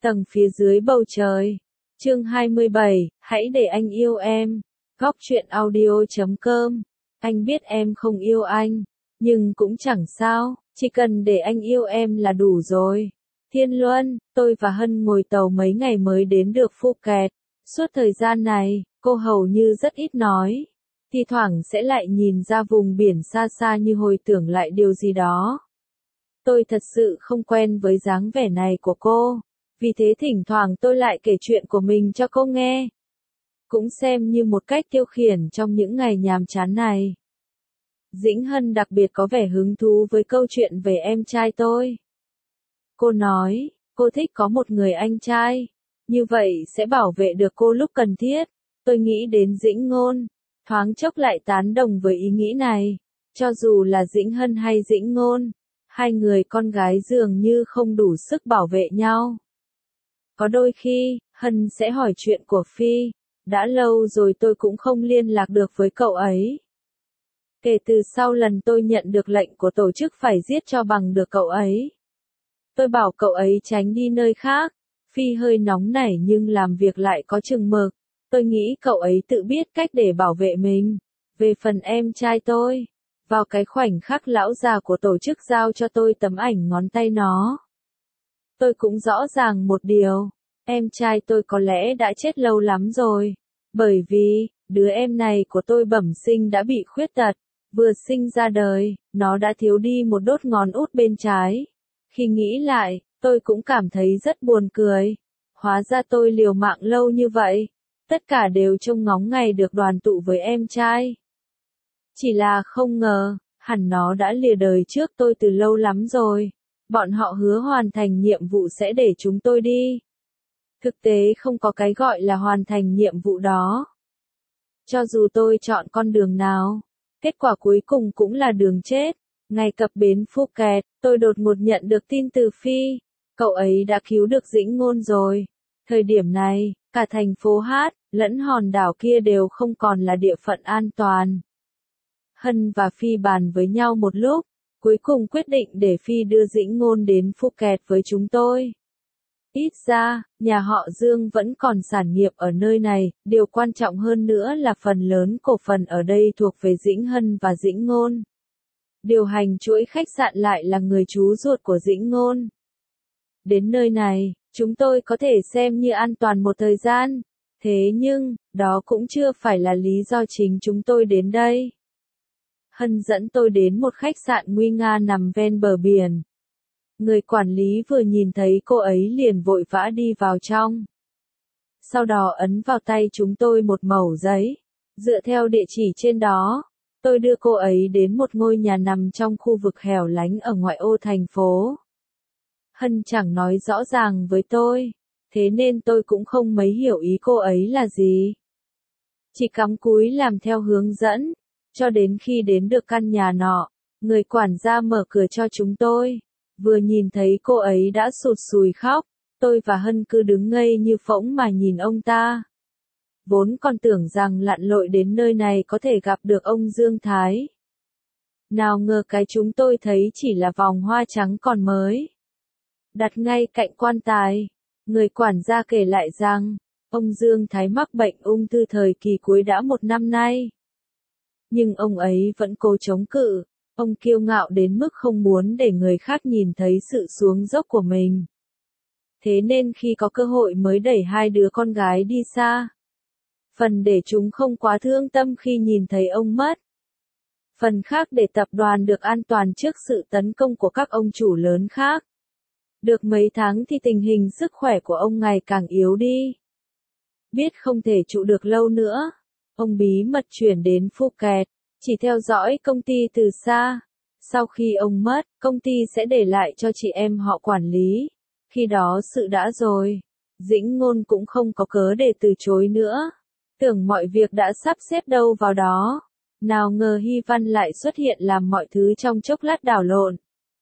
Tầng phía dưới bầu trời. Chương 27, hãy để anh yêu em. Góc truyện audio.com. Anh biết em không yêu anh, nhưng cũng chẳng sao, chỉ cần để anh yêu em là đủ rồi. Thiên Luân, tôi và Hân ngồi tàu mấy ngày mới đến được Phuket. Suốt thời gian này, cô hầu như rất ít nói. Thi thoảng sẽ lại nhìn ra vùng biển xa xa như hồi tưởng lại điều gì đó. Tôi thật sự không quen với dáng vẻ này của cô. Vì thế thỉnh thoảng tôi lại kể chuyện của mình cho cô nghe. Cũng xem như một cách tiêu khiển trong những ngày nhàm chán này. Dĩnh Hân đặc biệt có vẻ hứng thú với câu chuyện về em trai tôi. Cô nói, cô thích có một người anh trai. Như vậy sẽ bảo vệ được cô lúc cần thiết. Tôi nghĩ đến Dĩnh Ngôn. Thoáng chốc lại tán đồng với ý nghĩ này. Cho dù là Dĩnh Hân hay Dĩnh Ngôn, hai người con gái dường như không đủ sức bảo vệ nhau. Có đôi khi, Hân sẽ hỏi chuyện của Phi. Đã lâu rồi tôi cũng không liên lạc được với cậu ấy. Kể từ sau lần tôi nhận được lệnh của tổ chức phải giết cho bằng được cậu ấy. Tôi bảo cậu ấy tránh đi nơi khác. Phi hơi nóng nảy nhưng làm việc lại có chừng mực. Tôi nghĩ cậu ấy tự biết cách để bảo vệ mình. Về phần em trai tôi, vào cái khoảnh khắc lão già của tổ chức giao cho tôi tấm ảnh ngón tay nó. Tôi cũng rõ ràng một điều, em trai tôi có lẽ đã chết lâu lắm rồi. Bởi vì, đứa em này của tôi bẩm sinh đã bị khuyết tật. Vừa sinh ra đời, nó đã thiếu đi một đốt ngón út bên trái. Khi nghĩ lại, tôi cũng cảm thấy rất buồn cười. Hóa ra tôi liều mạng lâu như vậy. Tất cả đều trông ngóng ngày được đoàn tụ với em trai. Chỉ là không ngờ, hẳn nó đã lìa đời trước tôi từ lâu lắm rồi. Bọn họ hứa hoàn thành nhiệm vụ sẽ để chúng tôi đi. Thực tế không có cái gọi là hoàn thành nhiệm vụ đó. Cho dù tôi chọn con đường nào, kết quả cuối cùng cũng là đường chết. Ngày cập bến Phuket, tôi đột ngột nhận được tin từ Phi. Cậu ấy đã cứu được Dĩnh Ngôn rồi. Thời điểm này, cả thành phố Hát, lẫn hòn đảo kia đều không còn là địa phận an toàn. Hân và Phi bàn với nhau một lúc, cuối cùng quyết định để Phi đưa Dĩnh Ngôn đến Phuket với chúng tôi. Ít ra, nhà họ Dương vẫn còn sản nghiệp ở nơi này, điều quan trọng hơn nữa là phần lớn cổ phần ở đây thuộc về Dĩnh Hân và Dĩnh Ngôn. Điều hành chuỗi khách sạn lại là người chú ruột của Dĩnh Ngôn. Đến nơi này, chúng tôi có thể xem như an toàn một thời gian. Thế nhưng, đó cũng chưa phải là lý do chính chúng tôi đến đây. Hân dẫn tôi đến một khách sạn nguy nga nằm ven bờ biển. Người quản lý vừa nhìn thấy cô ấy liền vội vã đi vào trong. Sau đó ấn vào tay chúng tôi một mẩu giấy. Dựa theo địa chỉ trên đó, tôi đưa cô ấy đến một ngôi nhà nằm trong khu vực hẻo lánh ở ngoại ô thành phố. Hân chẳng nói rõ ràng với tôi, thế nên tôi cũng không mấy hiểu ý cô ấy là gì. Chỉ cắm cúi làm theo hướng dẫn, cho đến khi đến được căn nhà nọ, người quản gia mở cửa cho chúng tôi. Vừa nhìn thấy cô ấy đã sụt sùi khóc, tôi và Hân cứ đứng ngây như phỗng mà nhìn ông ta. Vốn còn tưởng rằng lặn lội đến nơi này có thể gặp được ông Dương Thái. Nào ngờ cái chúng tôi thấy chỉ là vòng hoa trắng còn mới. Đặt ngay cạnh quan tài, người quản gia kể lại rằng, ông Dương Thái mắc bệnh ung thư thời kỳ cuối đã 1 năm nay. Nhưng ông ấy vẫn cố chống cự, ông kiêu ngạo đến mức không muốn để người khác nhìn thấy sự xuống dốc của mình. Thế nên khi có cơ hội mới đẩy hai đứa con gái đi xa. Phần để chúng không quá thương tâm khi nhìn thấy ông mất. Phần khác để tập đoàn được an toàn trước sự tấn công của các ông chủ lớn khác. Được mấy tháng thì tình hình sức khỏe của ông ngày càng yếu đi. Biết không thể trụ được lâu nữa, ông bí mật chuyển đến Phuket, chỉ theo dõi công ty từ xa. Sau khi ông mất, công ty sẽ để lại cho chị em họ quản lý. Khi đó sự đã rồi, Dĩnh Ngôn cũng không có cớ để từ chối nữa. Tưởng mọi việc đã sắp xếp đâu vào đó. Nào ngờ Hy Văn lại xuất hiện làm mọi thứ trong chốc lát đảo lộn.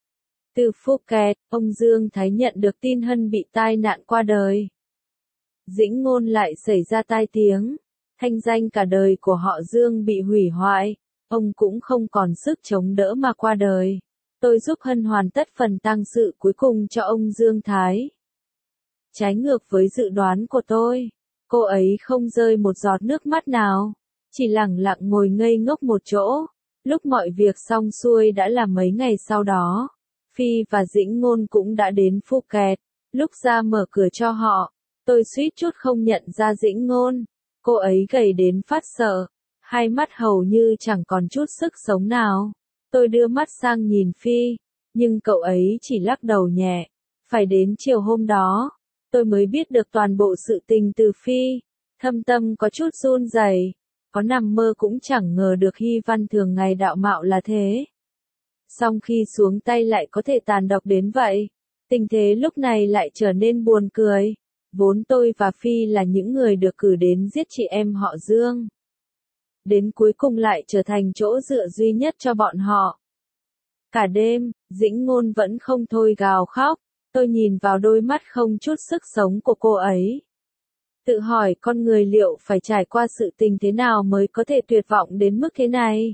Từ Phuket, ông Dương Thái nhận được tin Hân bị tai nạn qua đời. Dĩnh Ngôn lại xảy ra tai tiếng. Thanh danh cả đời của họ Dương bị hủy hoại. Ông cũng không còn sức chống đỡ mà qua đời. Tôi giúp Hân hoàn tất phần tang sự cuối cùng cho ông Dương Thái. Trái ngược với dự đoán của tôi, cô ấy không rơi một giọt nước mắt nào, chỉ lẳng lặng ngồi ngây ngốc một chỗ. Lúc mọi việc xong xuôi đã là mấy ngày sau đó, Phi và Dĩnh Ngôn cũng đã đến Phuket. Lúc ra mở cửa cho họ, tôi suýt chút không nhận ra Dĩnh Ngôn. Cô ấy gầy đến phát sợ, hai mắt hầu như chẳng còn chút sức sống nào. Tôi đưa mắt sang nhìn Phi, nhưng cậu ấy chỉ lắc đầu nhẹ. Phải đến chiều hôm đó, tôi mới biết được toàn bộ sự tình từ Phi. Thâm tâm có chút run rẩy, có nằm mơ cũng chẳng ngờ được Hy Văn thường ngày đạo mạo là thế. Song khi xuống tay lại có thể tàn độc đến vậy. Tình thế lúc này lại trở nên buồn cười. Vốn tôi và Phi là những người được cử đến giết chị em họ Dương. Đến cuối cùng lại trở thành chỗ dựa duy nhất cho bọn họ. Cả đêm, Dĩnh Ngôn vẫn không thôi gào khóc. Tôi nhìn vào đôi mắt không chút sức sống của cô ấy. Tự hỏi con người liệu phải trải qua sự tình thế nào mới có thể tuyệt vọng đến mức thế này.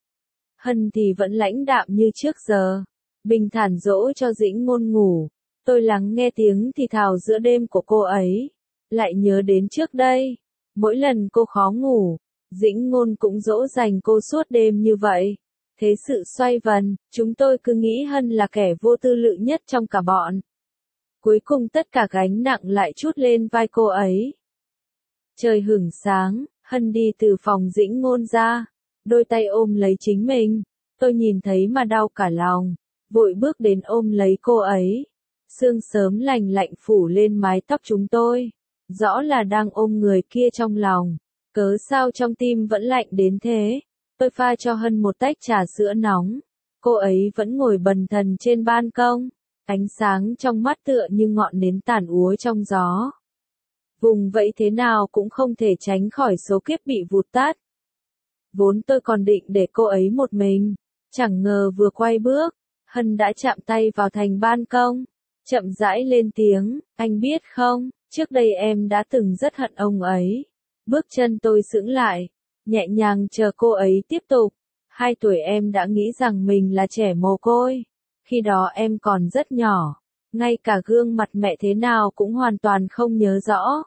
Hân thì vẫn lãnh đạm như trước giờ, bình thản dỗ cho Dĩnh Ngôn ngủ. Tôi lắng nghe tiếng thì thào giữa đêm của cô ấy, lại nhớ đến trước đây. Mỗi lần cô khó ngủ, Dĩnh Ngôn cũng dỗ dành cô suốt đêm như vậy. Thế sự xoay vần, chúng tôi cứ nghĩ Hân là kẻ vô tư lự nhất trong cả bọn. Cuối cùng tất cả gánh nặng lại trút lên vai cô ấy. Trời hửng sáng, Hân đi từ phòng Dĩnh Ngôn ra, đôi tay ôm lấy chính mình. Tôi nhìn thấy mà đau cả lòng, vội bước đến ôm lấy cô ấy. Sương sớm lành lạnh phủ lên mái tóc chúng tôi, rõ là đang ôm người kia trong lòng. Cớ sao trong tim vẫn lạnh đến thế? Tôi pha cho Hân một tách trà sữa nóng. Cô ấy vẫn ngồi bần thần trên ban công, ánh sáng trong mắt tựa như ngọn nến tàn úa trong gió. Vùng vẫy thế nào cũng không thể tránh khỏi số kiếp bị vụt tắt. Vốn tôi còn định để cô ấy một mình, chẳng ngờ vừa quay bước, Hân đã chạm tay vào thành ban công, chậm rãi lên tiếng, anh biết không, trước đây em đã từng rất hận ông ấy. Bước chân tôi sững lại, nhẹ nhàng chờ cô ấy tiếp tục. 2 tuổi em đã nghĩ rằng mình là trẻ mồ côi. Khi đó em còn rất nhỏ, ngay cả gương mặt mẹ thế nào cũng hoàn toàn không nhớ rõ.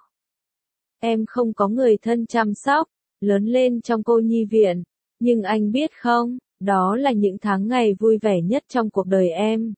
Em không có người thân chăm sóc, lớn lên trong cô nhi viện. Nhưng anh biết không, đó là những tháng ngày vui vẻ nhất trong cuộc đời em.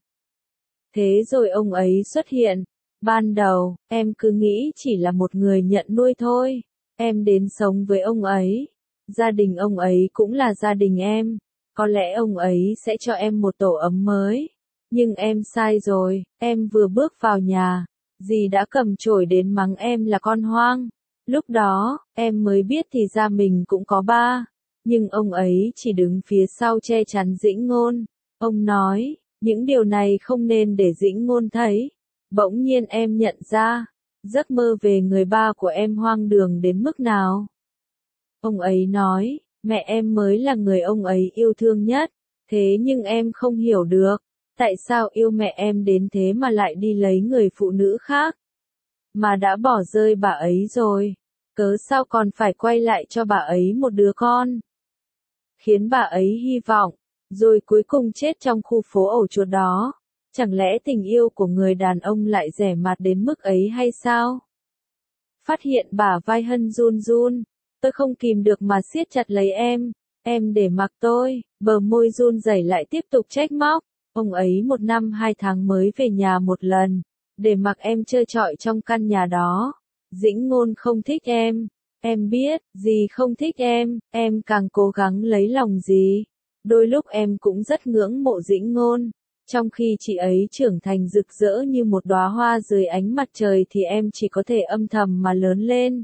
Thế rồi ông ấy xuất hiện. Ban đầu, em cứ nghĩ chỉ là một người nhận nuôi thôi. Em đến sống với ông ấy. Gia đình ông ấy cũng là gia đình em. Có lẽ ông ấy sẽ cho em một tổ ấm mới. Nhưng em sai rồi, em vừa bước vào nhà, dì đã cầm chổi đến mắng em là con hoang. Lúc đó, em mới biết thì ra mình cũng có ba. Nhưng ông ấy chỉ đứng phía sau che chắn Dĩnh Ngôn. Ông nói, những điều này không nên để Dĩnh Ngôn thấy. Bỗng nhiên em nhận ra, giấc mơ về người ba của em hoang đường đến mức nào. Ông ấy nói, mẹ em mới là người ông ấy yêu thương nhất. Thế nhưng em không hiểu được, tại sao yêu mẹ em đến thế mà lại đi lấy người phụ nữ khác. Mà đã bỏ rơi bà ấy rồi, cớ sao còn phải quay lại cho bà ấy một đứa con. Khiến bà ấy hy vọng, rồi cuối cùng chết trong khu phố ổ chuột đó. Chẳng lẽ tình yêu của người đàn ông lại rẻ mạt đến mức ấy hay sao? Phát hiện bả vai Hân run run, tôi không kìm được mà siết chặt lấy em để mặc tôi, bờ môi run rẩy lại tiếp tục trách móc. Ông ấy 1 năm 2 tháng mới về nhà một lần, để mặc em chơi trọi trong căn nhà đó. Dĩnh Ngôn không thích em biết, dì không thích em càng cố gắng lấy lòng dì. Đôi lúc em cũng rất ngưỡng mộ Dĩnh Ngôn. Trong khi chị ấy trưởng thành rực rỡ như một đóa hoa dưới ánh mặt trời thì em chỉ có thể âm thầm mà lớn lên.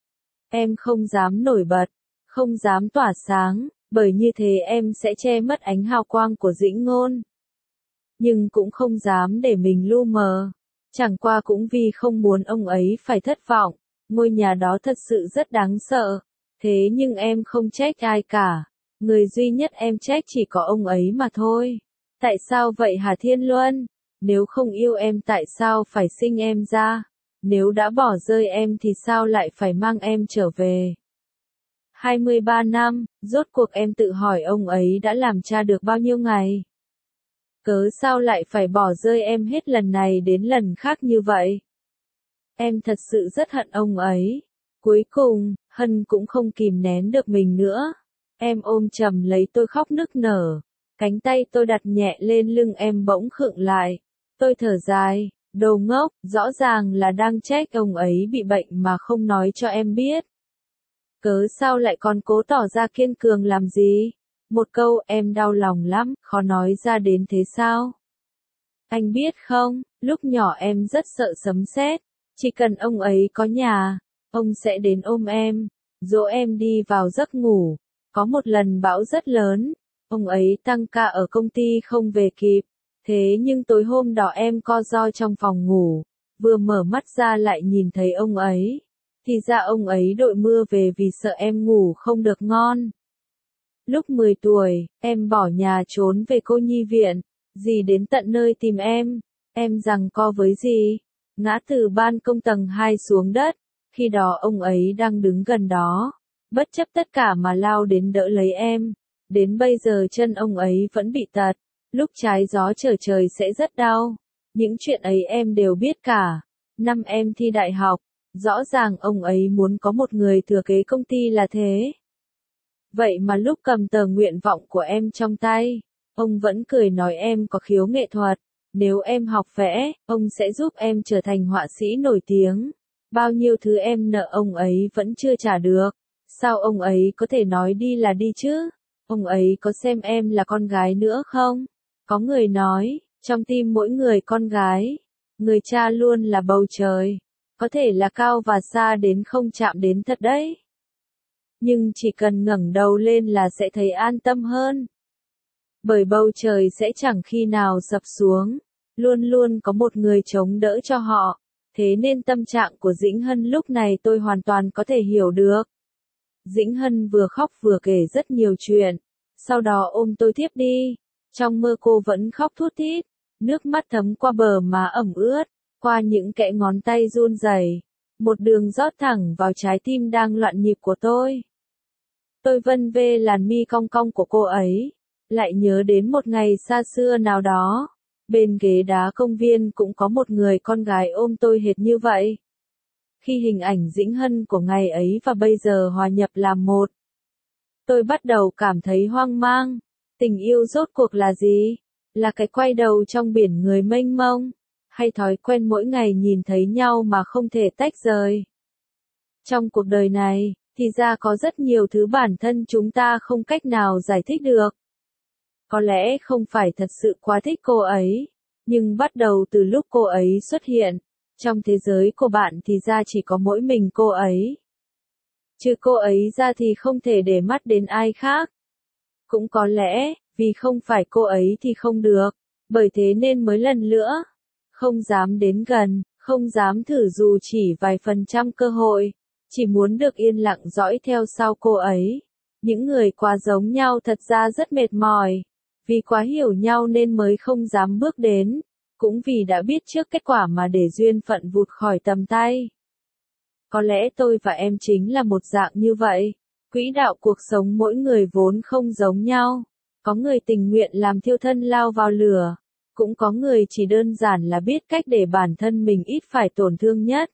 Em không dám nổi bật, không dám tỏa sáng, bởi như thế em sẽ che mất ánh hào quang của Dĩnh Ngôn. Nhưng cũng không dám để mình lu mờ, chẳng qua cũng vì không muốn ông ấy phải thất vọng. Ngôi nhà đó thật sự rất đáng sợ, thế nhưng em không trách ai cả. Người duy nhất em trách chỉ có ông ấy mà thôi. Tại sao vậy hả Thiên Luân? Nếu không yêu em tại sao phải sinh em ra? Nếu đã bỏ rơi em thì sao lại phải mang em trở về? 23 năm, rốt cuộc em tự hỏi ông ấy đã làm cha được bao nhiêu ngày? Cớ sao lại phải bỏ rơi em hết lần này đến lần khác như vậy? Em thật sự rất hận ông ấy. Cuối cùng, Hân cũng không kìm nén được mình nữa. Em ôm chầm lấy tôi khóc nức nở. Cánh tay tôi đặt nhẹ lên lưng em bỗng khựng lại. Tôi thở dài, đồ ngốc, rõ ràng là đang trách ông ấy bị bệnh mà không nói cho em biết. Cớ sao lại còn cố tỏ ra kiên cường làm gì? Một câu em đau lòng lắm, khó nói ra đến thế sao? Anh biết không, lúc nhỏ em rất sợ sấm sét, chỉ cần ông ấy có nhà, ông sẽ đến ôm em, dỗ em đi vào giấc ngủ. Có một lần bão rất lớn, ông ấy tăng ca ở công ty không về kịp, thế nhưng tối hôm đó em co ro trong phòng ngủ, vừa mở mắt ra lại nhìn thấy ông ấy. Thì ra ông ấy đội mưa về vì sợ em ngủ không được ngon. Lúc 10 tuổi, em bỏ nhà trốn về cô nhi viện, dì đến tận nơi tìm em giằng co với dì, ngã từ ban công tầng 2 xuống đất, khi đó ông ấy đang đứng gần đó, bất chấp tất cả mà lao đến đỡ lấy em, đến bây giờ chân ông ấy vẫn bị tật, lúc trái gió trở trời sẽ rất đau, những chuyện ấy em đều biết cả. Năm em thi đại học, rõ ràng ông ấy muốn có một người thừa kế công ty là thế. Vậy mà lúc cầm tờ nguyện vọng của em trong tay, ông vẫn cười nói em có khiếu nghệ thuật, nếu em học vẽ, ông sẽ giúp em trở thành họa sĩ nổi tiếng. Bao nhiêu thứ em nợ ông ấy vẫn chưa trả được, sao ông ấy có thể nói đi là đi chứ? Ông ấy có xem em là con gái nữa không? Có người nói, trong tim mỗi người con gái, người cha luôn là bầu trời, có thể là cao và xa đến không chạm đến thật đấy. Nhưng chỉ cần ngẩng đầu lên là sẽ thấy an tâm hơn. Bởi bầu trời sẽ chẳng khi nào sập xuống, luôn luôn có một người chống đỡ cho họ, thế nên tâm trạng của Dĩnh Hân lúc này tôi hoàn toàn có thể hiểu được. Dĩnh Hân vừa khóc vừa kể rất nhiều chuyện, sau đó ôm tôi thiếp đi, trong mơ cô vẫn khóc thút thít, nước mắt thấm qua bờ má ẩm ướt, qua những kẽ ngón tay run rẩy, một đường rót thẳng vào trái tim đang loạn nhịp của tôi. Tôi vân vê làn mi cong cong của cô ấy, lại nhớ đến một ngày xa xưa nào đó, bên ghế đá công viên cũng có một người con gái ôm tôi hệt như vậy. Khi hình ảnh Dĩnh Hân của ngày ấy và bây giờ hòa nhập làm một, tôi bắt đầu cảm thấy hoang mang. Tình yêu rốt cuộc là gì? Là cái quay đầu trong biển người mênh mông? Hay thói quen mỗi ngày nhìn thấy nhau mà không thể tách rời? Trong cuộc đời này, thì ra có rất nhiều thứ bản thân chúng ta không cách nào giải thích được. Có lẽ không phải thật sự quá thích cô ấy, nhưng bắt đầu từ lúc cô ấy xuất hiện, trong thế giới của bạn thì ra chỉ có mỗi mình cô ấy. Trừ cô ấy ra thì không thể để mắt đến ai khác. Cũng có lẽ, vì không phải cô ấy thì không được, bởi thế nên mới lần nữa, không dám đến gần, không dám thử dù chỉ vài % cơ hội, chỉ muốn được yên lặng dõi theo sau cô ấy. Những người quá giống nhau thật ra rất mệt mỏi, vì quá hiểu nhau nên mới không dám bước đến, cũng vì đã biết trước kết quả mà để duyên phận vụt khỏi tầm tay. Có lẽ tôi và em chính là một dạng như vậy. Quỹ đạo cuộc sống mỗi người vốn không giống nhau. Có người tình nguyện làm thiêu thân lao vào lửa. Cũng có người chỉ đơn giản là biết cách để bản thân mình ít phải tổn thương nhất.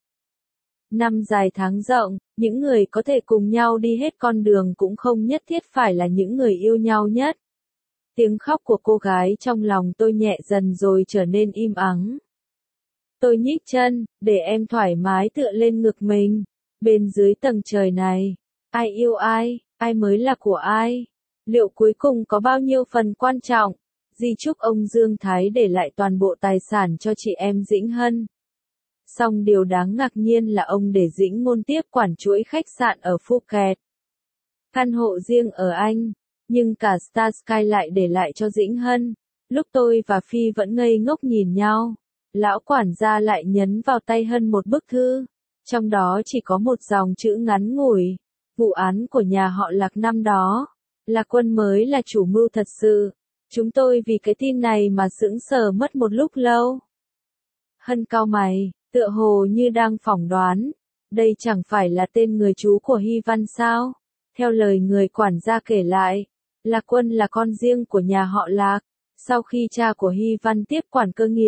Năm dài tháng rộng, những người có thể cùng nhau đi hết con đường cũng không nhất thiết phải là những người yêu nhau nhất. Tiếng khóc của cô gái trong lòng tôi nhẹ dần rồi trở nên im ắng. Tôi nhích chân, để em thoải mái tựa lên ngực mình. Bên dưới tầng trời này, ai yêu ai mới là của ai? Liệu cuối cùng có bao nhiêu phần quan trọng? Di chúc ông Dương Thái để lại toàn bộ tài sản cho chị em Dĩnh Hân. Song điều đáng ngạc nhiên là ông để Dĩnh Ngôn tiếp quản chuỗi khách sạn ở Phuket. Căn hộ riêng ở Anh, nhưng cả Star Sky lại để lại cho Dĩnh Hân. Lúc tôi và Phi vẫn ngây ngốc nhìn nhau, lão quản gia lại nhấn vào tay Hân một bức thư. Trong đó chỉ có một dòng chữ ngắn ngủi. Vụ án của nhà họ Lạc năm đó, Lạc Quân mới là chủ mưu thật sự. Chúng tôi vì cái tin này mà sững sờ mất một lúc lâu. Hân cau mày, tựa hồ như đang phỏng đoán. Đây chẳng phải là tên người chú của Hy Văn sao? Theo lời người quản gia kể lại, Lạc Quân là con riêng của nhà họ Lạc. Sau khi cha của Hy Văn tiếp quản cơ nghiệp,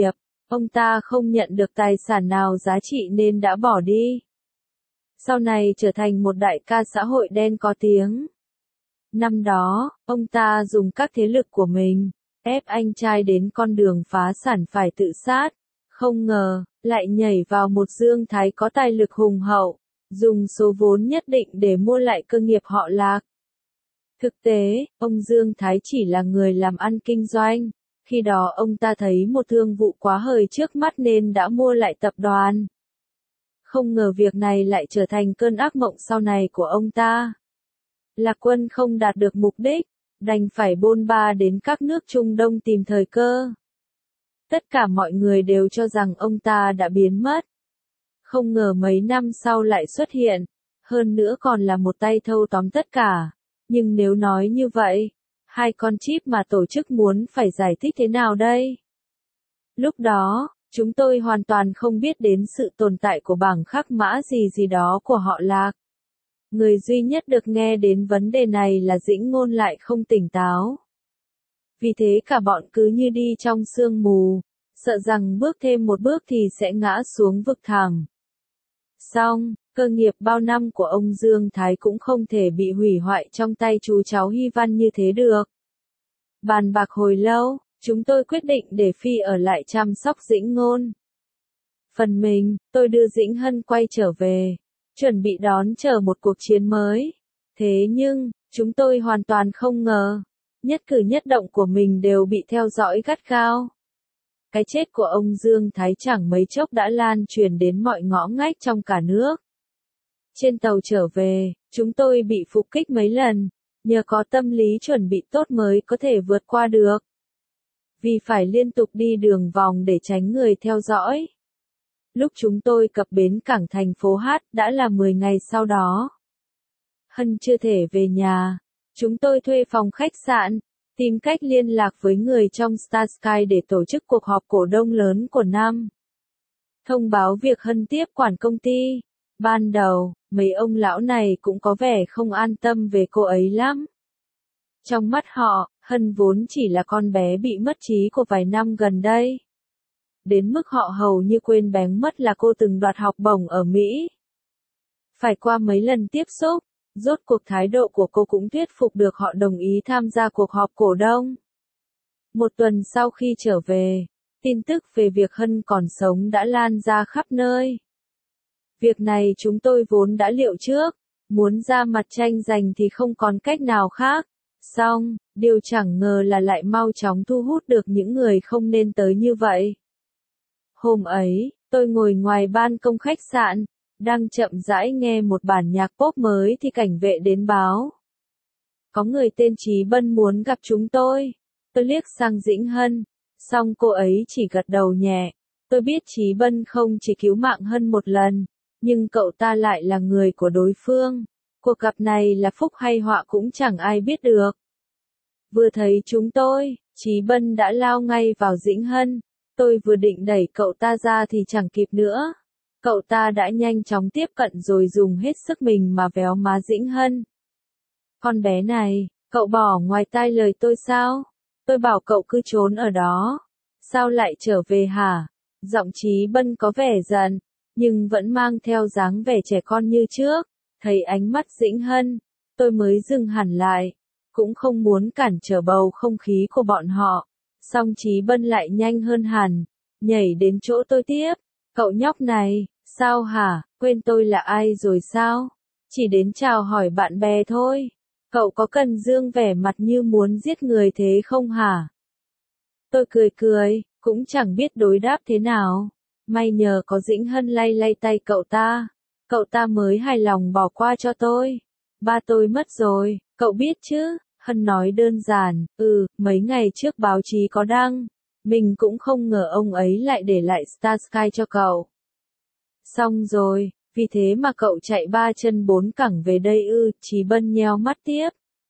ông ta không nhận được tài sản nào giá trị nên đã bỏ đi. Sau này trở thành một đại ca xã hội đen có tiếng. Năm đó, ông ta dùng các thế lực của mình, ép anh trai đến con đường phá sản phải tự sát. Không ngờ, lại nhảy vào một Dương Thái có tài lực hùng hậu, dùng số vốn nhất định để mua lại cơ nghiệp họ Lạc. Thực tế, ông Dương Thái chỉ là người làm ăn kinh doanh. Khi đó ông ta thấy một thương vụ quá hời trước mắt nên đã mua lại tập đoàn. Không ngờ việc này lại trở thành cơn ác mộng sau này của ông ta. Lạc Quân không đạt được mục đích, đành phải bôn ba đến các nước Trung Đông tìm thời cơ. Tất cả mọi người đều cho rằng ông ta đã biến mất. Không ngờ mấy năm sau lại xuất hiện, hơn nữa còn là một tay thâu tóm tất cả. Nhưng nếu nói như vậy, hai con chip mà tổ chức muốn phải giải thích thế nào đây? Lúc đó, chúng tôi hoàn toàn không biết đến sự tồn tại của bảng khắc mã gì gì đó của họ Lạc. Người duy nhất được nghe đến vấn đề này là Dĩnh Ngôn lại không tỉnh táo. Vì thế cả bọn cứ như đi trong sương mù, sợ rằng bước thêm một bước thì sẽ ngã xuống vực thẳm. Xong, cơ nghiệp bao năm của ông Dương Thái cũng không thể bị hủy hoại trong tay chú cháu Hy Văn như thế được. Bàn bạc hồi lâu, chúng tôi quyết định để Phi ở lại chăm sóc Dĩnh Ngôn. Phần mình, tôi đưa Dĩnh Hân quay trở về, chuẩn bị đón chờ một cuộc chiến mới. Thế nhưng, chúng tôi hoàn toàn không ngờ, nhất cử nhất động của mình đều bị theo dõi gắt gao. Cái chết của ông Dương Thái chẳng mấy chốc đã lan truyền đến mọi ngõ ngách trong cả nước. Trên tàu trở về, chúng tôi bị phục kích mấy lần, nhờ có tâm lý chuẩn bị tốt mới có thể vượt qua được. Vì phải liên tục đi đường vòng để tránh người theo dõi. Lúc chúng tôi cập bến cảng thành phố Hát đã là 10 ngày sau đó. Hân chưa thể về nhà. Chúng tôi thuê phòng khách sạn, tìm cách liên lạc với người trong Starsky để tổ chức cuộc họp cổ đông lớn của năm. Thông báo việc Hân tiếp quản công ty. Ban đầu, mấy ông lão này cũng có vẻ không an tâm về cô ấy lắm. Trong mắt họ, Hân vốn chỉ là con bé bị mất trí của vài năm gần đây. Đến mức họ hầu như quên bén mất là cô từng đoạt học bổng ở Mỹ. Phải qua mấy lần tiếp xúc, rốt cuộc thái độ của cô cũng thuyết phục được họ đồng ý tham gia cuộc họp cổ đông. Một tuần sau khi trở về, tin tức về việc Hân còn sống đã lan ra khắp nơi. Việc này chúng tôi vốn đã liệu trước, muốn ra mặt tranh giành thì không còn cách nào khác. Xong, điều chẳng ngờ là lại mau chóng thu hút được những người không nên tới như vậy. Hôm ấy, tôi ngồi ngoài ban công khách sạn, đang chậm rãi nghe một bản nhạc pop mới thì cảnh vệ đến báo. Có người tên Chí Bân muốn gặp chúng tôi. Tôi liếc sang Dĩnh Hân, xong cô ấy chỉ gật đầu nhẹ. Tôi biết Chí Bân không chỉ cứu mạng Hân một lần, nhưng cậu ta lại là người của đối phương. Cuộc gặp này là phúc hay họa cũng chẳng ai biết được. Vừa thấy chúng tôi, Chí Bân đã lao ngay vào Dĩnh Hân. Tôi vừa định đẩy cậu ta ra thì chẳng kịp nữa. Cậu ta đã nhanh chóng tiếp cận rồi dùng hết sức mình mà véo má Dĩnh Hân. Con bé này, cậu bỏ ngoài tai lời tôi sao? Tôi bảo cậu cứ trốn ở đó. Sao lại trở về hả? Giọng Chí Bân có vẻ giận, nhưng vẫn mang theo dáng vẻ trẻ con như trước. Thấy ánh mắt Dĩnh Hân, tôi mới dừng hẳn lại. Cũng không muốn cản trở bầu không khí của bọn họ. Song Chí Bân lại nhanh hơn hẳn, nhảy đến chỗ tôi tiếp. Cậu nhóc này, sao hả, quên tôi là ai rồi sao? Chỉ đến chào hỏi bạn bè thôi. Cậu có cần dương vẻ mặt như muốn giết người thế không hả? Tôi cười cười, cũng chẳng biết đối đáp thế nào. May nhờ có Dĩnh Hân lay lay tay cậu ta mới hài lòng bỏ qua cho tôi. Ba tôi mất rồi, cậu biết chứ? Hân nói đơn giản, mấy ngày trước báo chí có đăng. Mình cũng không ngờ ông ấy lại để lại Starsky cho cậu. Xong rồi, vì thế mà cậu chạy 3 chân 4 cẳng về đây ư? Chí Bân nheo mắt tiếp.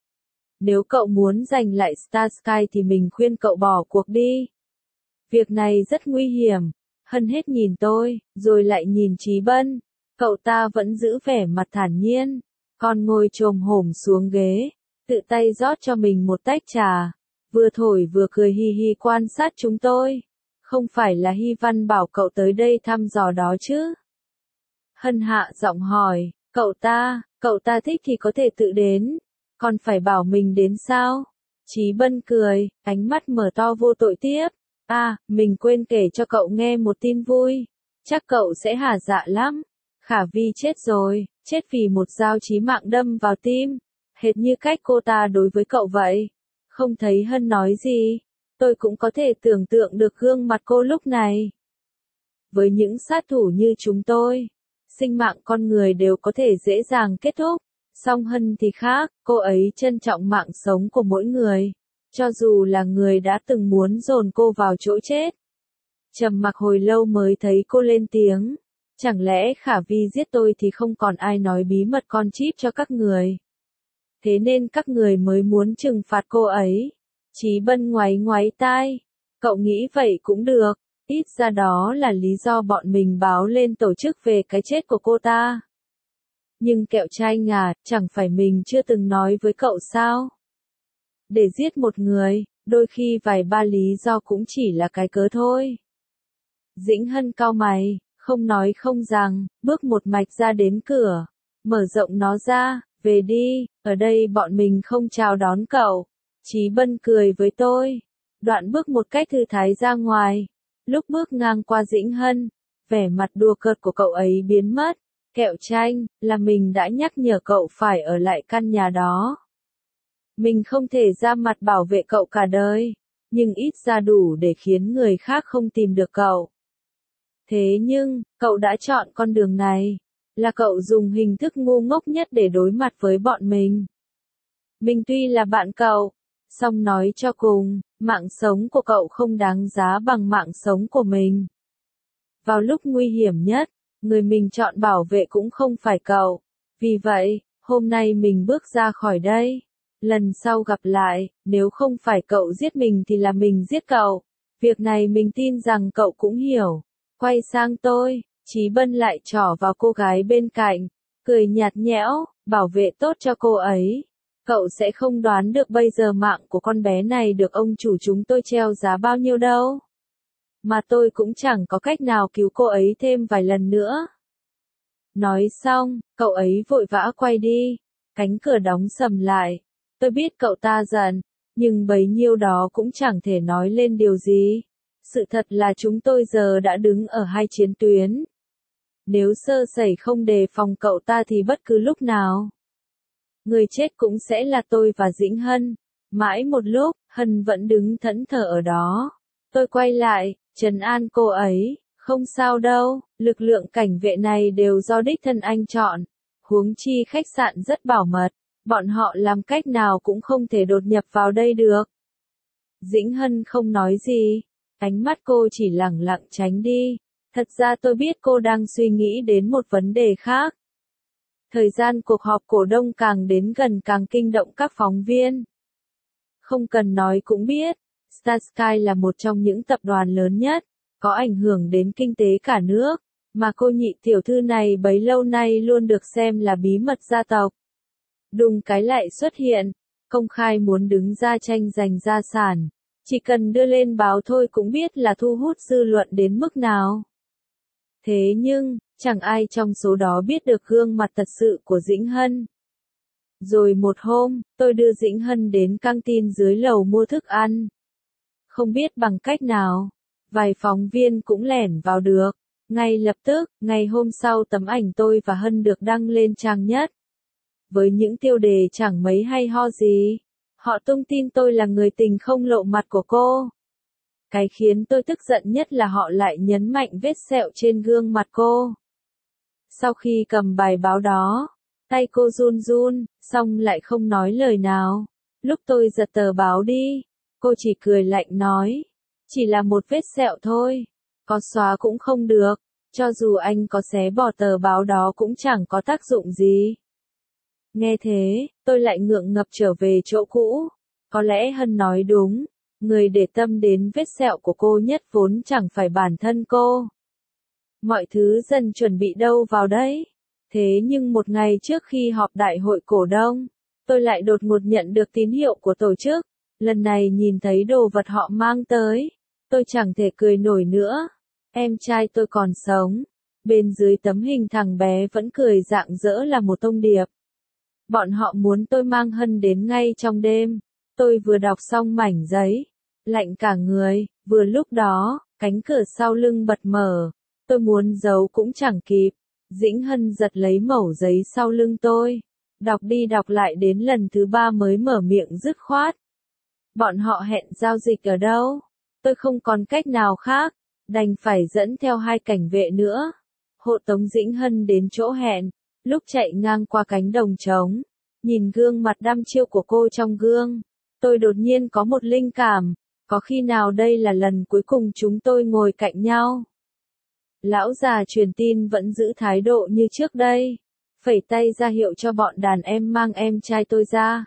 Nếu cậu muốn giành lại Starsky thì mình khuyên cậu bỏ cuộc đi. Việc này rất nguy hiểm. Hân hết nhìn tôi, rồi lại nhìn Chí Bân. Cậu ta vẫn giữ vẻ mặt thản nhiên, còn ngồi chồm hổm xuống ghế, tự tay rót cho mình một tách trà, vừa thổi vừa cười hì hì quan sát chúng tôi. Không phải là Hy Văn bảo cậu tới đây thăm dò đó chứ? Hân hạ giọng hỏi, cậu ta thích thì có thể tự đến, còn phải bảo mình đến sao? Chí Bân cười, ánh mắt mở to vô tội tiếp. À, mình quên kể cho cậu nghe một tin vui. Chắc cậu sẽ hả dạ lắm. Khả Vi chết rồi, chết vì một dao chí mạng đâm vào tim. Hệt như cách cô ta đối với cậu vậy. Không thấy Hân nói gì. Tôi cũng có thể tưởng tượng được gương mặt cô lúc này. Với những sát thủ như chúng tôi, sinh mạng con người đều có thể dễ dàng kết thúc. Song Hân thì khác, cô ấy trân trọng mạng sống của mỗi người. Cho dù là người đã từng muốn dồn cô vào chỗ chết. Trầm mặc hồi lâu mới thấy cô lên tiếng. Chẳng lẽ Khả Vi giết tôi thì không còn ai nói bí mật con chip cho các người. Thế nên các người mới muốn trừng phạt cô ấy. Chí Bân ngoáy ngoáy tai. Cậu nghĩ vậy cũng được. Ít ra đó là lý do bọn mình báo lên tổ chức về cái chết của cô ta. Nhưng kẹo chanh à, chẳng phải mình chưa từng nói với cậu sao? Để giết một người, đôi khi vài ba lý do cũng chỉ là cái cớ thôi. Dĩnh Hân cau mày, không nói không rằng, bước một mạch ra đến cửa, mở rộng nó ra, về đi, ở đây bọn mình không chào đón cậu. Chí Bân cười với tôi, đoạn bước một cách thư thái ra ngoài. Lúc bước ngang qua Dĩnh Hân, vẻ mặt đùa cợt của cậu ấy biến mất. Kẹo chanh, là mình đã nhắc nhở cậu phải ở lại căn nhà đó. Mình không thể ra mặt bảo vệ cậu cả đời, nhưng ít ra đủ để khiến người khác không tìm được cậu. Thế nhưng, cậu đã chọn con đường này, là cậu dùng hình thức ngu ngốc nhất để đối mặt với bọn mình. Mình tuy là bạn cậu, song nói cho cùng, mạng sống của cậu không đáng giá bằng mạng sống của mình. Vào lúc nguy hiểm nhất, người mình chọn bảo vệ cũng không phải cậu. Vì vậy, hôm nay mình bước ra khỏi đây. Lần sau gặp lại, nếu không phải cậu giết mình thì là mình giết cậu. Việc này mình tin rằng cậu cũng hiểu. Quay sang tôi, Chí Bân lại trỏ vào cô gái bên cạnh, cười nhạt nhẽo, bảo vệ tốt cho cô ấy. Cậu sẽ không đoán được bây giờ mạng của con bé này được ông chủ chúng tôi treo giá bao nhiêu đâu. Mà tôi cũng chẳng có cách nào cứu cô ấy thêm vài lần nữa. Nói xong, cậu ấy vội vã quay đi, cánh cửa đóng sầm lại. Tôi biết cậu ta giận, nhưng bấy nhiêu đó cũng chẳng thể nói lên điều gì. Sự thật là chúng tôi giờ đã đứng ở hai chiến tuyến. Nếu sơ sẩy không đề phòng cậu ta thì bất cứ lúc nào, người chết cũng sẽ là tôi và Dĩnh Hân. Mãi một lúc, Hân vẫn đứng thẫn thờ ở đó. Tôi quay lại, trấn an cô ấy, không sao đâu, lực lượng cảnh vệ này đều do đích thân anh chọn. Huống chi khách sạn rất bảo mật, bọn họ làm cách nào cũng không thể đột nhập vào đây được. Dĩnh Hân không nói gì, ánh mắt cô chỉ lẳng lặng tránh đi. Thật ra tôi biết cô đang suy nghĩ đến một vấn đề khác. Thời gian cuộc họp cổ đông càng đến gần càng kinh động các phóng viên. Không cần nói cũng biết, Starsky là một trong những tập đoàn lớn nhất, có ảnh hưởng đến kinh tế cả nước, mà cô nhị tiểu thư này bấy lâu nay luôn được xem là bí mật gia tộc. Đùng cái lại xuất hiện, công khai muốn đứng ra tranh giành gia sản, chỉ cần đưa lên báo thôi cũng biết là thu hút dư luận đến mức nào. Thế nhưng, chẳng ai trong số đó biết được gương mặt thật sự của Dĩnh Hân. Rồi một hôm, tôi đưa Dĩnh Hân đến căng tin dưới lầu mua thức ăn. Không biết bằng cách nào, vài phóng viên cũng lẻn vào được. Ngay lập tức, ngày hôm sau tấm ảnh tôi và Hân được đăng lên trang nhất. Với những tiêu đề chẳng mấy hay ho gì, họ tung tin tôi là người tình không lộ mặt của cô. Cái khiến tôi tức giận nhất là họ lại nhấn mạnh vết sẹo trên gương mặt cô. Sau khi cầm bài báo đó, tay cô run run, xong lại không nói lời nào. Lúc tôi giật tờ báo đi, cô chỉ cười lạnh nói, chỉ là một vết sẹo thôi, có xóa cũng không được, cho dù anh có xé bỏ tờ báo đó cũng chẳng có tác dụng gì. Nghe thế, tôi lại ngượng ngập trở về chỗ cũ. Có lẽ Hân nói đúng, người để tâm đến vết sẹo của cô nhất vốn chẳng phải bản thân cô. Mọi thứ dần chuẩn bị đâu vào đấy. Thế nhưng một ngày trước khi họp đại hội cổ đông, tôi lại đột ngột nhận được tín hiệu của tổ chức. Lần này nhìn thấy đồ vật họ mang tới, Tôi chẳng thể cười nổi nữa. Em trai tôi còn sống. Bên dưới tấm hình thằng bé vẫn cười rạng rỡ là một thông điệp. Bọn họ muốn tôi mang Hân đến ngay trong đêm. Tôi vừa đọc xong mảnh giấy. Lạnh cả người, vừa lúc đó, cánh cửa sau lưng bật mở. Tôi muốn giấu cũng chẳng kịp. Dĩnh Hân giật lấy mẩu giấy sau lưng tôi. Đọc đi đọc lại đến lần thứ 3 mới mở miệng dứt khoát. Bọn họ hẹn giao dịch ở đâu? Tôi không còn cách nào khác. Đành phải dẫn theo 2 cảnh vệ nữa. Hộ tống Dĩnh Hân đến chỗ hẹn. Lúc chạy ngang qua cánh đồng trống. Nhìn gương mặt đăm chiêu của cô trong gương. Tôi đột nhiên có một linh cảm. Có khi nào đây là lần cuối cùng chúng tôi ngồi cạnh nhau? Lão già truyền tin vẫn giữ thái độ như trước đây. Phẩy tay ra hiệu cho bọn đàn em mang em trai tôi ra.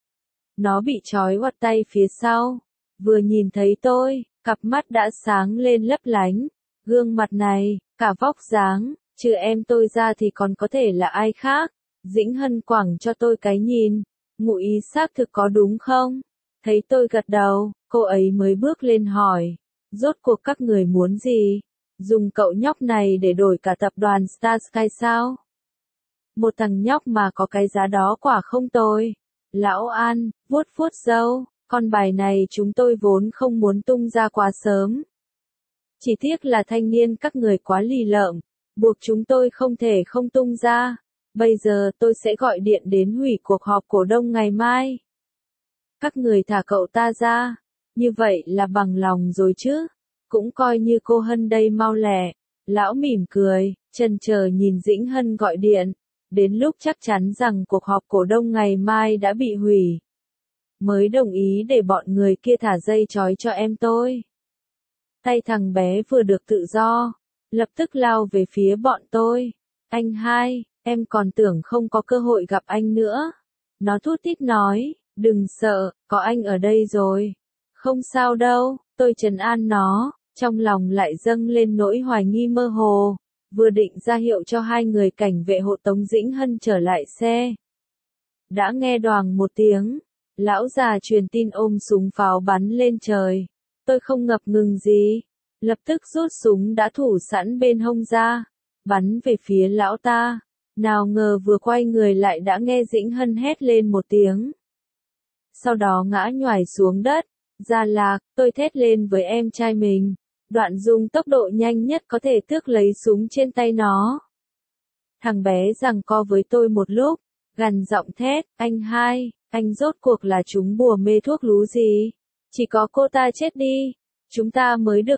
Nó bị trói ngoặt tay phía sau. Vừa nhìn thấy tôi, cặp mắt đã sáng lên lấp lánh. Gương mặt này, cả vóc dáng, trừ em tôi ra thì còn có thể là ai khác. Dĩnh Hân quẳng cho tôi cái nhìn. Ngụ ý xác thực có đúng không? Thấy tôi gật đầu, cô ấy mới bước lên hỏi. Rốt cuộc các người muốn gì? Dùng cậu nhóc này để đổi cả tập đoàn Star Sky sao? Một thằng nhóc mà có cái giá đó quả không tồi. Lão An, vuốt vuốt râu, con bài này chúng tôi vốn không muốn tung ra quá sớm. Chỉ tiếc là thanh niên các người quá lì lợm, buộc chúng tôi không thể không tung ra. Bây giờ tôi sẽ gọi điện đến hủy cuộc họp cổ đông ngày mai. Các người thả cậu ta ra, như vậy là bằng lòng rồi chứ? Cũng coi như cô Hân đây mau lẹ. Lão mỉm cười, chần chờ nhìn Dĩnh Hân gọi điện. Đến lúc chắc chắn rằng cuộc họp cổ đông ngày mai đã bị hủy, mới đồng ý để bọn người kia thả dây trói cho em tôi. Tay thằng bé vừa được tự do, lập tức lao về phía bọn tôi. Anh hai, em còn tưởng không có cơ hội gặp anh nữa. Nó thút thít nói, đừng sợ, có anh ở đây rồi. Không sao đâu, tôi trấn an nó, trong lòng lại dâng lên nỗi hoài nghi mơ hồ. Vừa định ra hiệu cho 2 người cảnh vệ hộ tống Dĩnh Hân trở lại xe. Đã nghe đoàng một tiếng, lão già truyền tin ôm súng pháo bắn lên trời. Tôi không ngập ngừng gì, lập tức rút súng đã thủ sẵn bên hông ra, bắn về phía lão ta. Nào ngờ vừa quay người lại đã nghe Dĩnh Hân hét lên một tiếng. Sau đó ngã nhoài xuống đất, Gia Lạc, tôi thét lên với em trai mình. Đoạn dùng tốc độ nhanh nhất có thể tước lấy súng trên tay nó. Thằng bé giằng co với tôi một lúc, gằn giọng thét, anh hai, anh rốt cuộc là trúng bùa mê thuốc lú gì? Chỉ có cô ta chết đi, chúng ta mới được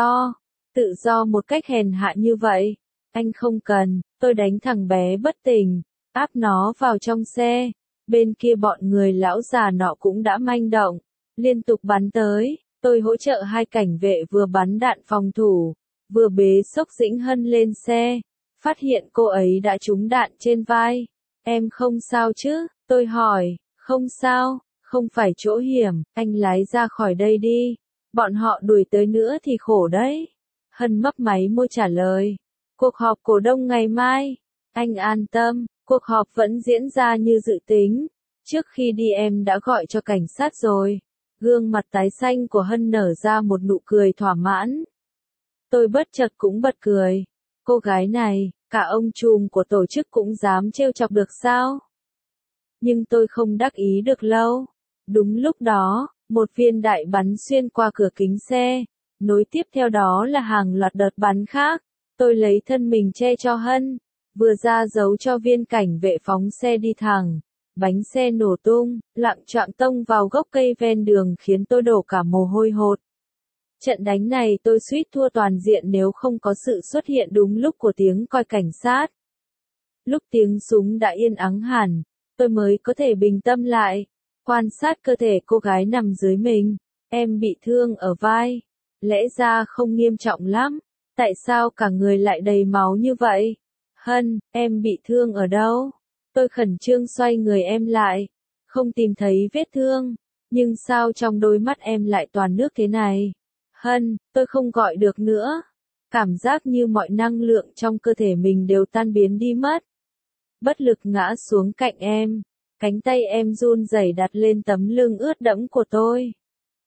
tự do một cách hèn hạ như vậy. Anh không cần, tôi đánh thằng bé bất tỉnh, áp nó vào trong xe. Bên kia bọn người lão già nọ cũng đã manh động, liên tục bắn tới. Tôi hỗ trợ 2 cảnh vệ vừa bắn đạn phòng thủ, vừa bế xốc Dĩnh Hân lên xe, phát hiện cô ấy đã trúng đạn trên vai. Em không sao chứ? Tôi hỏi, không sao, không phải chỗ hiểm, anh lái ra khỏi đây đi. Bọn họ đuổi tới nữa thì khổ đấy. Hân mấp máy môi trả lời. Cuộc họp cổ đông ngày mai. Anh an tâm, cuộc họp vẫn diễn ra như dự tính. Trước khi đi em đã gọi cho cảnh sát rồi. Gương mặt tái xanh của Hân nở ra một nụ cười thỏa mãn. Tôi bất chợt cũng bật cười. Cô gái này, cả ông trùm của tổ chức cũng dám trêu chọc được sao? Nhưng tôi không đắc ý được lâu. Đúng lúc đó, một viên đạn bắn xuyên qua cửa kính xe. Nối tiếp theo đó là hàng loạt đợt bắn khác. Tôi lấy thân mình che cho Hân, vừa ra dấu cho viên cảnh vệ phóng xe đi thẳng. Bánh xe nổ tung, lạng choạng tông vào gốc cây ven đường khiến tôi đổ cả mồ hôi hột. Trận đánh này tôi suýt thua toàn diện nếu không có sự xuất hiện đúng lúc của tiếng còi cảnh sát. Lúc tiếng súng đã yên ắng hẳn, tôi mới có thể bình tâm lại, quan sát cơ thể cô gái nằm dưới mình. Em bị thương ở vai, lẽ ra không nghiêm trọng lắm, tại sao cả người lại đầy máu như vậy? Hân, em bị thương ở đâu? Tôi khẩn trương xoay người em lại, không tìm thấy vết thương, nhưng sao trong đôi mắt em lại toàn nước thế này? Hân, tôi không gọi được nữa. Cảm giác như mọi năng lượng trong cơ thể mình đều tan biến đi mất. Bất lực ngã xuống cạnh em, cánh tay em run rẩy đặt lên tấm lưng ướt đẫm của tôi.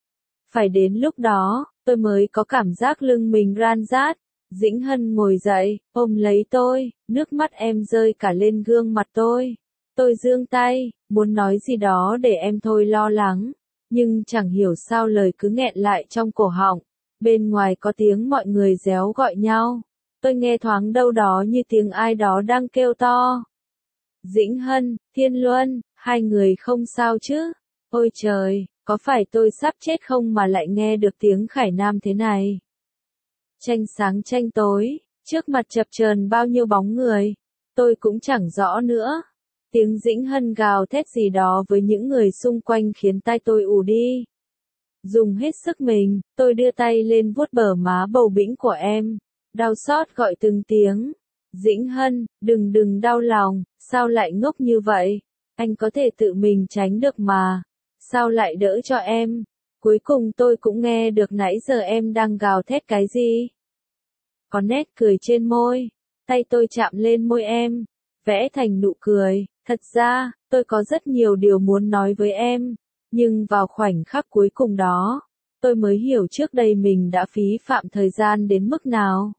Phải đến lúc đó, tôi mới có cảm giác lưng mình ran rát. Dĩnh Hân ngồi dậy, ôm lấy tôi, nước mắt em rơi cả lên gương mặt tôi. Tôi giương tay, muốn nói gì đó để em thôi lo lắng, nhưng chẳng hiểu sao lời cứ nghẹn lại trong cổ họng. Bên ngoài có tiếng mọi người réo gọi nhau. Tôi nghe thoáng đâu đó như tiếng ai đó đang kêu to. Dĩnh Hân, Thiên Luân, hai người không sao chứ? Ôi trời, có phải tôi sắp chết không mà lại nghe được tiếng Khải Nam thế này? Tranh sáng tranh tối, trước mặt chập chờn bao nhiêu bóng người, tôi cũng chẳng rõ nữa. Tiếng Dĩnh Hân gào thét gì đó với những người xung quanh khiến tai tôi ù đi. Dùng hết sức mình, tôi đưa tay lên vuốt bờ má bầu bĩnh của em. Đau xót gọi từng tiếng. Dĩnh Hân, đừng đau lòng, sao lại ngốc như vậy? Anh có thể tự mình tránh được mà. Sao lại đỡ cho em? Cuối cùng tôi cũng nghe được nãy giờ em đang gào thét cái gì. Có nét cười trên môi. Tay tôi chạm lên môi em. Vẽ thành nụ cười. Thật ra, tôi có rất nhiều điều muốn nói với em. Nhưng vào khoảnh khắc cuối cùng đó, tôi mới hiểu trước đây mình đã phí phạm thời gian đến mức nào.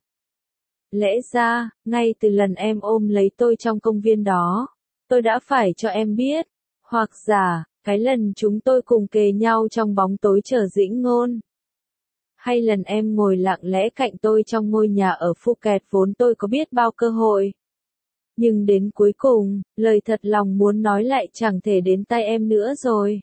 Lẽ ra, ngay từ lần em ôm lấy tôi trong công viên đó, tôi đã phải cho em biết. Hoặc giả, cái lần chúng tôi cùng kề nhau trong bóng tối chờ Dĩnh Ngôn. Hay lần em ngồi lặng lẽ cạnh tôi trong ngôi nhà ở Phuket vốn tôi có biết bao cơ hội. Nhưng đến cuối cùng, lời thật lòng muốn nói lại chẳng thể đến tay em nữa rồi.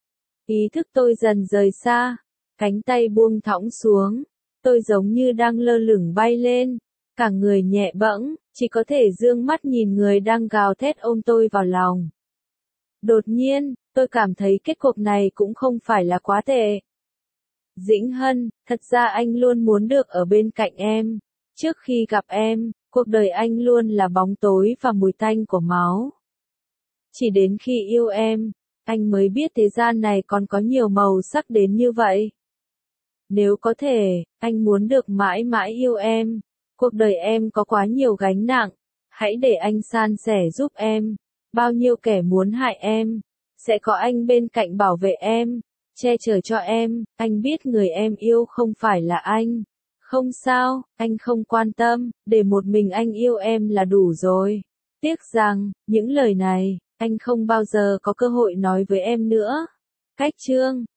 Ý thức tôi dần rời xa, cánh tay buông thõng xuống, tôi giống như đang lơ lửng bay lên, cả người nhẹ bẫng, chỉ có thể dương mắt nhìn người đang gào thét ôm tôi vào lòng. Đột nhiên, tôi cảm thấy kết cục này cũng không phải là quá tệ. Dĩnh Hân, thật ra anh luôn muốn được ở bên cạnh em. Trước khi gặp em, cuộc đời anh luôn là bóng tối và mùi tanh của máu. Chỉ đến khi yêu em, anh mới biết thế gian này còn có nhiều màu sắc đến như vậy. Nếu có thể, anh muốn được mãi mãi yêu em. Cuộc đời em có quá nhiều gánh nặng, hãy để anh san sẻ giúp em. Bao nhiêu kẻ muốn hại em, sẽ có anh bên cạnh bảo vệ em, che chở cho em. Anh biết người em yêu không phải là anh. Không sao, anh không quan tâm, để một mình anh yêu em là đủ rồi. Tiếc rằng, những lời này, anh không bao giờ có cơ hội nói với em nữa. Cách chương